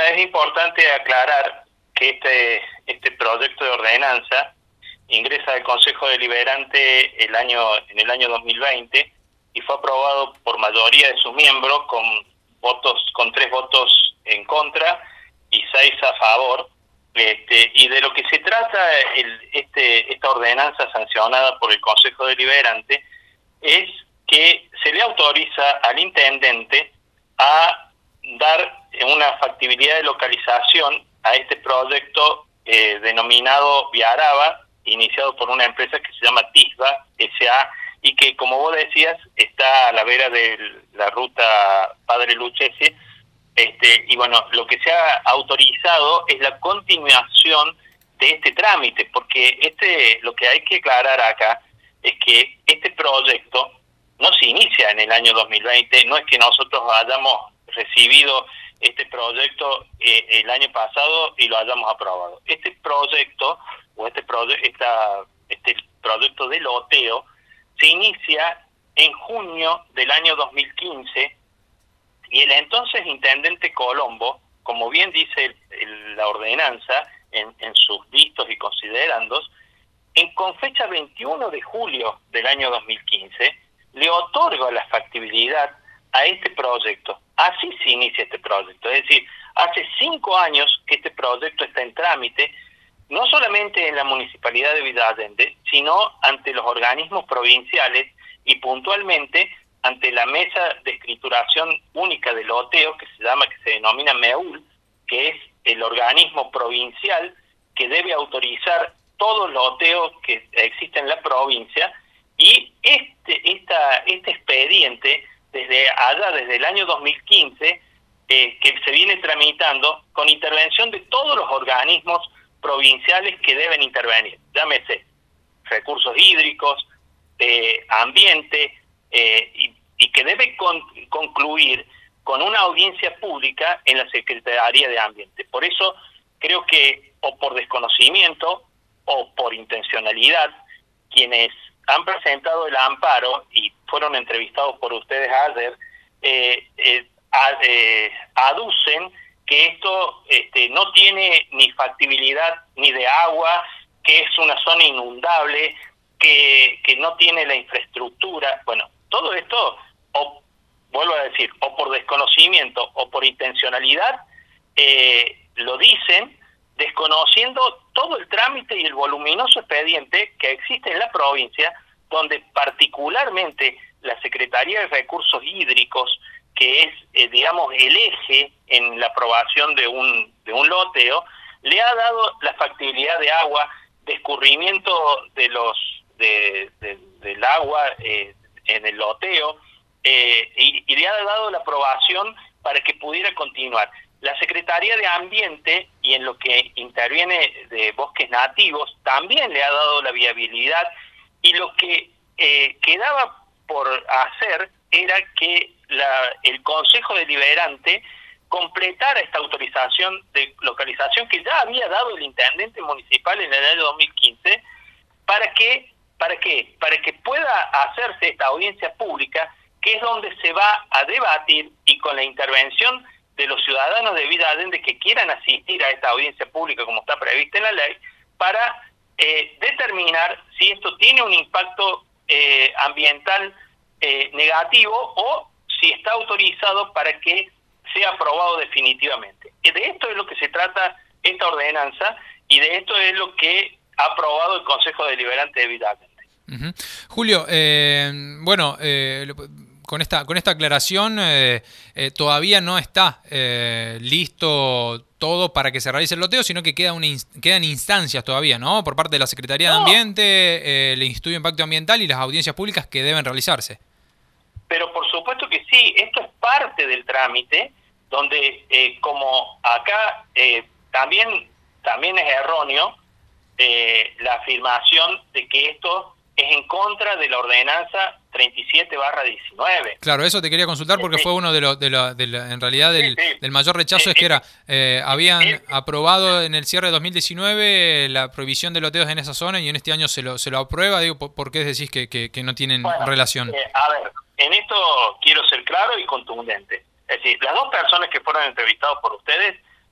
Mira, es importante aclarar que este proyecto de ordenanza ingresa al Consejo Deliberante en el año 2020 y fue aprobado por mayoría de sus miembros con 3 votos en contra y 6 a favor. Y de lo que se trata esta ordenanza sancionada por el Consejo Deliberante es que se le autoriza al intendente a dar una factibilidad de localización a este proyecto denominado Viaraba, iniciado por una empresa que se llama TISBA S.A. y que, como vos decías, está a la vera de la ruta Padre Lucchesi. Y bueno, lo que se ha autorizado es la continuación de este trámite, porque lo que hay que aclarar acá es que este proyecto no se inicia en el año 2020, no es que nosotros hayamos recibido este proyecto el año pasado y lo hayamos aprobado. Este proyecto de loteo se inicia en junio del año 2015 y el entonces intendente Colombo, como bien dice la ordenanza en sus vistos y considerandos, con fecha 21 de julio del año 2015, le otorga la factibilidad a este proyecto. Así se inicia este proyecto. Es decir, hace 5 años que este proyecto está en trámite, no solamente en la Municipalidad de Villa Allende, sino ante los organismos provinciales y puntualmente ante la Mesa de Escrituración Única de Loteo, que se denomina MEUL, que es el organismo provincial que debe autorizar todos los loteos que existen en la provincia, y este expediente desde el año 2015 que se viene tramitando con intervención de todos los organismos provinciales que deben intervenir, llámese recursos hídricos, ambiente, y que debe concluir con una audiencia pública en la Secretaría de Ambiente. Por eso creo que, o por desconocimiento o por intencionalidad, quienes han presentado el amparo y fueron entrevistados por ustedes ayer, aducen que esto no tiene ni factibilidad ni de agua, que es una zona inundable, que no tiene la infraestructura. Bueno, todo esto, vuelvo a decir, o por desconocimiento o por intencionalidad, lo dicen desconociendo todo el trámite y el voluminoso expediente que existe en la provincia, donde particularmente la Secretaría de Recursos Hídricos, que es, digamos, el eje en la aprobación de un loteo, le ha dado la factibilidad de agua, de escurrimiento del agua en el loteo, y le ha dado la aprobación para que pudiera continuar. La Secretaría de Ambiente, y en lo que interviene de bosques nativos, también le ha dado la viabilidad, y lo que quedaba por hacer era que el Consejo Deliberante completara esta autorización de localización que ya había dado el intendente municipal en el año 2015, ¿para qué? Para que pueda hacerse esta audiencia pública, que es donde se va a debatir, y con la intervención de los ciudadanos de Villa Allende que quieran asistir a esta audiencia pública como está prevista en la ley, para determinar si esto tiene un impacto ambiental negativo o si está autorizado para que sea aprobado definitivamente. De esto es lo que se trata esta ordenanza, y de esto es lo que ha aprobado el Consejo Deliberante de Villa Allende. Uh-huh. Julio, con esta aclaración, todavía no está listo todo para que se realice el loteo, sino que quedan instancias todavía, ¿no? Por parte de la Secretaría de Ambiente, el Instituto de Impacto Ambiental y las audiencias públicas que deben realizarse. Pero por supuesto que sí, esto es parte del trámite, donde como acá también es erróneo la afirmación de que esto es en contra de la ordenanza 37/19. Claro, eso te quería consultar porque fue uno en realidad del mayor rechazo, es que habían aprobado en el cierre de 2019 la prohibición de loteos en esa zona y en este año se lo aprueba. Digo, ¿por qué decís que no tienen relación? A ver, en esto quiero ser claro y contundente. Es decir, las dos personas que fueron entrevistadas por ustedes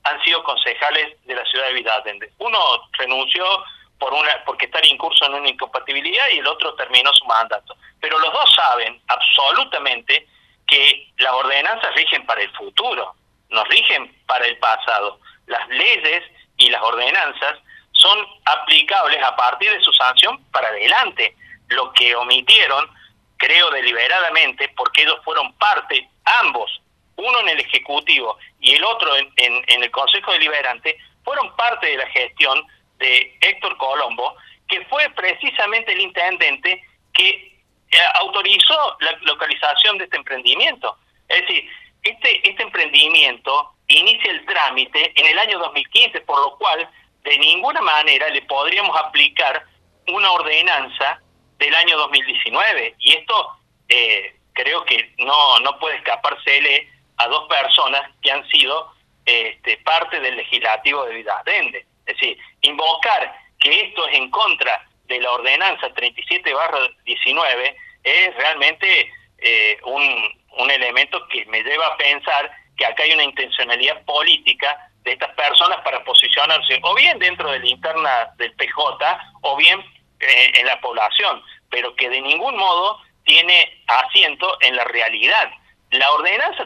han sido concejales de la ciudad de Villa Allende. Uno renunció porque está en incurso en una incompatibilidad y el otro terminó su mandato. Pero los dos saben absolutamente que las ordenanzas rigen para el futuro, no rigen para el pasado. Las leyes y las ordenanzas son aplicables a partir de su sanción para adelante. Lo que omitieron, creo deliberadamente, porque ellos fueron parte, ambos, uno en el Ejecutivo y el otro en el Consejo Deliberante, fueron parte de la gestión de Héctor Colombo, que fue precisamente el intendente que autorizó la localización de este emprendimiento. Es decir, este emprendimiento inicia el trámite en el año 2015, por lo cual de ninguna manera le podríamos aplicar una ordenanza del año 2019. Y esto creo que no puede escapársele a dos personas que han sido parte del legislativo de Villa Allende. Es decir, invocar que esto es en contra de la ordenanza 37/19 es realmente un elemento que me lleva a pensar que acá hay una intencionalidad política de estas personas para posicionarse o bien dentro de la interna del PJ o bien en la población, pero que de ningún modo tiene asiento en la realidad. La ordenanza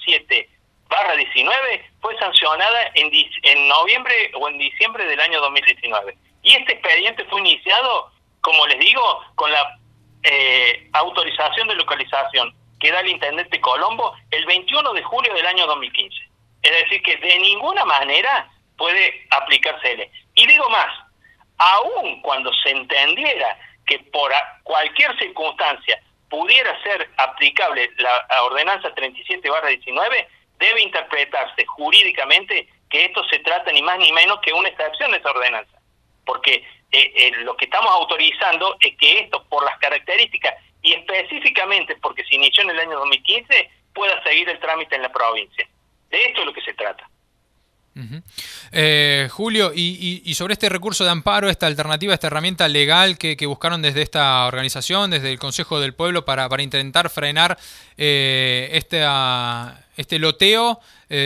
37/19 fue sancionada en noviembre o en diciembre del año 2019. Y este expediente fue iniciado, como les digo, con la autorización de localización que da el intendente Colombo el 21 de julio del año 2015. Es decir, que de ninguna manera puede aplicársele. Y digo más, aun cuando se entendiera que por cualquier circunstancia pudiera ser aplicable la ordenanza 37/19, debe interpretarse jurídicamente que esto se trata ni más ni menos que una excepción de esa ordenanza. Porque lo que estamos autorizando es que esto, por las características y específicamente porque se inició en el año 2015, pueda seguir el trámite en la provincia. De esto es lo que se trata. Julio, y sobre este recurso de amparo, esta alternativa, esta herramienta legal que buscaron desde esta organización, desde el Consejo del Pueblo, para intentar frenar este loteo,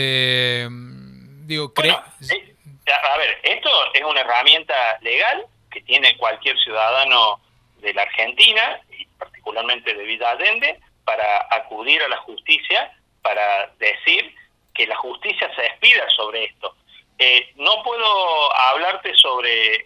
a ver, esto es una herramienta legal que tiene cualquier ciudadano de la Argentina, y particularmente de Villa Allende, para acudir a la justicia, para decir que la justicia se despida sobre esto. No puedo hablarte sobre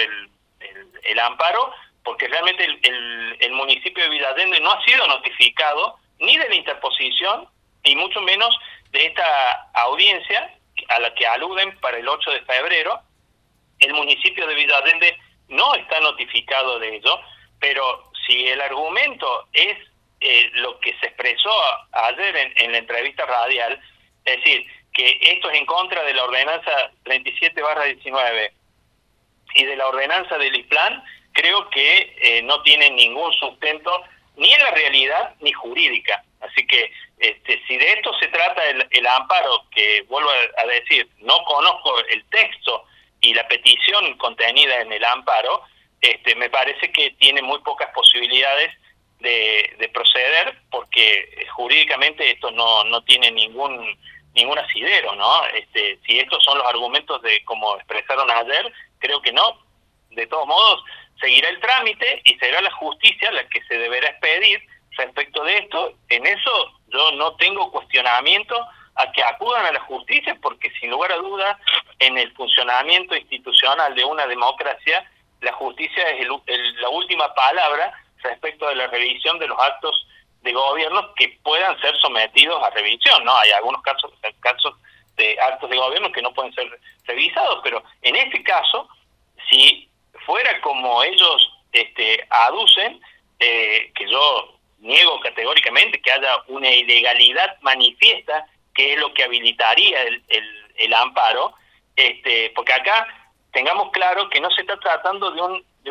el amparo, porque realmente el municipio de Villa Allende no ha sido notificado ni de la interposición, ni mucho menos de esta audiencia a la que aluden para el 8 de febrero. El municipio de Villa Allende no está notificado de ello, pero si el argumento es lo que se expresó ayer en la entrevista radial, es decir, que esto es en contra de la ordenanza 37/19 y de la ordenanza del IPLAN, creo que no tiene ningún sustento ni en la realidad ni jurídica. Así que si de esto se trata el amparo, que vuelvo a decir, no conozco el texto y la petición contenida en el amparo, me parece que tiene muy pocas posibilidades de proceder, porque jurídicamente esto no tiene ningún asidero, ¿no? Si estos son los argumentos de como expresaron ayer, creo que no. De todos modos, seguirá el trámite y será la justicia la que se deberá expedir respecto de esto. En eso yo no tengo cuestionamiento a que acudan a la justicia, porque sin lugar a dudas, en el funcionamiento institucional de una democracia, la justicia es la última palabra respecto de la revisión de los actos de gobierno que puedan ser sometidos a revisión, ¿no? Hay algunos casos de actos de gobierno que no pueden ser revisados, pero en este caso, si fuera como ellos aducen, que yo niego categóricamente que haya una ilegalidad manifiesta, que es lo que habilitaría el amparo, porque acá tengamos claro que no se está tratando de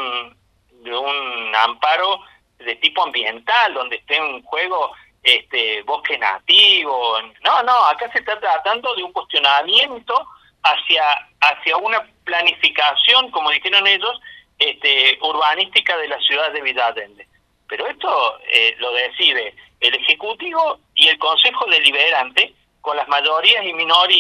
un amparo de tipo ambiental, donde esté en juego bosque nativo. No, acá se está tratando de un cuestionamiento hacia una planificación, como dijeron ellos, urbanística de la ciudad de Villa Allende. Pero esto lo decide el Ejecutivo y el Consejo Deliberante con las mayorías y minorías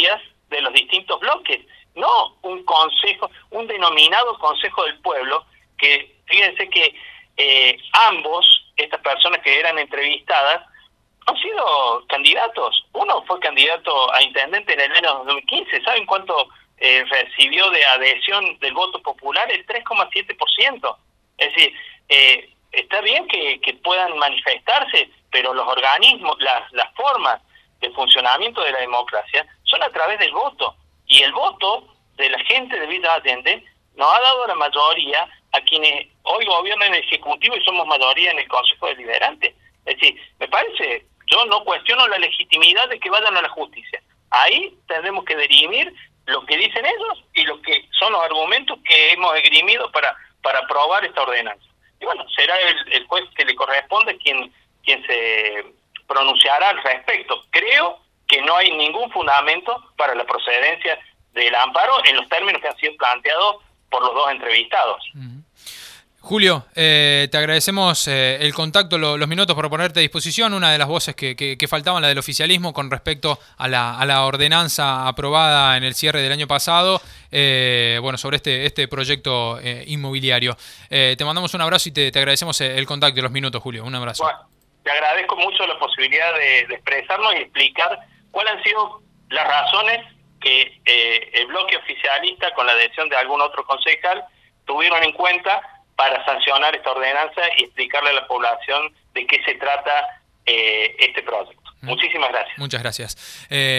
de los distintos bloques, no un consejo, un denominado Consejo del Pueblo, que fíjense que ambos, estas personas que eran entrevistadas, han sido candidatos. Uno fue candidato a intendente en el año 2015. ¿Saben cuánto recibió de adhesión del voto popular? El 3,7%. Es decir, está bien que puedan manifestarse, pero los organismos, las formas de funcionamiento de la democracia son a través del voto. Y el voto de la gente de Villa Allende nos ha dado la mayoría a quienes hoy gobiernan el Ejecutivo y somos mayoría en el Consejo Deliberante. Es decir, me parece, yo no cuestiono la legitimidad de que vayan a la justicia. Ahí tendremos que dirimir lo que dicen ellos y lo que son los argumentos que hemos esgrimido para aprobar esta ordenanza. Y bueno, será el juez que le corresponde quien se pronunciará al respecto. Creo que no hay ningún fundamento para la procedencia del amparo en los términos que han sido planteados por los dos entrevistados. Julio, te agradecemos el contacto, los minutos por ponerte a disposición. Una de las voces que faltaban, la del oficialismo, con respecto a la ordenanza aprobada en el cierre del año pasado, bueno, sobre este proyecto inmobiliario. Te mandamos un abrazo y te agradecemos el contacto y los minutos, Julio. Un abrazo. Bueno, te agradezco mucho la posibilidad de expresarnos y explicar cuáles han sido las razones que el bloque oficialista, con la adhesión de algún otro concejal, tuvieron en cuenta para sancionar esta ordenanza y explicarle a la población de qué se trata este proyecto. Muchísimas gracias. Muchas gracias.